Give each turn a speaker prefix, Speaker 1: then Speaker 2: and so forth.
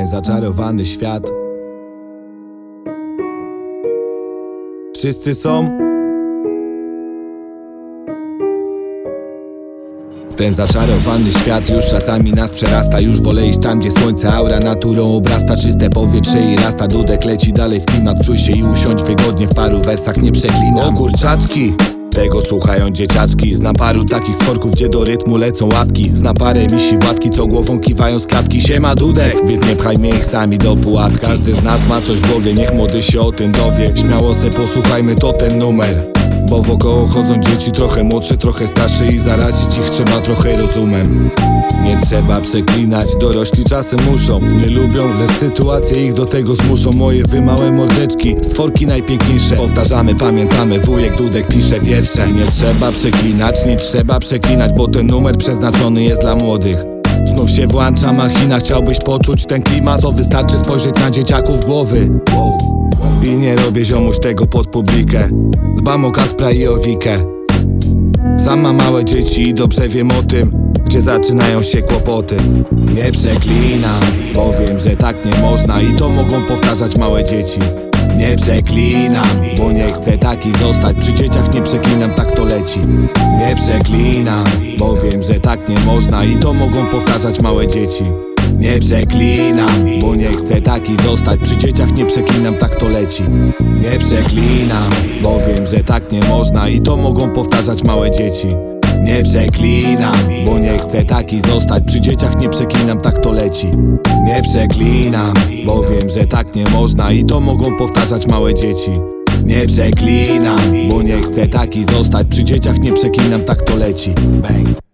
Speaker 1: zaczarowany świat. Wszyscy są. Ten zaczarowany świat już czasami nas przerasta. Już wolę iść tam, gdzie słońce aura naturą obrasta. Czyste powietrze i rasta. Dudek leci dalej w klimat. Wczuj się i usiądź wygodnie, w paru wersach nie przeklinam. O kurczaczki, tego słuchają dzieciaczki. Znam paru takich stworków, gdzie do rytmu lecą łapki. Znam parę misi władki, co głową kiwają z klatki. Siema Dudek, więc nie pchajmy ich sami do pułapki. Każdy z nas ma coś w głowie, niech młody się o tym dowie. Śmiało se posłuchajmy, to ten numer. Bo wokoło chodzą dzieci, trochę młodsze, trochę starsze i zarazić ich trzeba trochę rozumem. Nie trzeba przeklinać, dorośli czasem muszą. Nie lubią, lecz sytuacje ich do tego zmuszą. Moje wymałe mordeczki, stworki najpiękniejsze. Powtarzamy, pamiętamy, wujek Dudek pisze wiersze. Nie trzeba przeklinać, nie trzeba przeklinać, bo ten numer przeznaczony jest dla młodych. Znów się włącza machina, chciałbyś poczuć ten klimat, to wystarczy spojrzeć na dzieciaków głowy. I nie robię ziomuś tego pod publikę. Dbam o Kaspra i o Wikę. Sam mam małe dzieci i dobrze wiem o tym, gdzie zaczynają się kłopoty. Nie przeklinam, bo wiem, że tak nie można i to mogą powtarzać małe dzieci. Nie przeklinam, bo nie chcę taki zostać. Przy dzieciach nie przeklinam, tak to leci. Nie przeklinam, bo wiem, że tak nie można i to mogą powtarzać małe dzieci. Nie przeklinam, bo nie chcę taki zostać. Przy dzieciach nie przeklinam, tak to leci. Nie przeklinam, bo wiem, że tak nie można i to mogą powtarzać małe dzieci. Nie przeklinam, bo nie chcę taki zostać. Przy dzieciach nie przeklinam, tak to leci. Nie przeklinam, bo wiem, że tak nie można i to mogą powtarzać małe dzieci. Nie przeklinam, bo nie chcę taki zostać. Przy dzieciach nie przeklinam, tak to leci. Bang.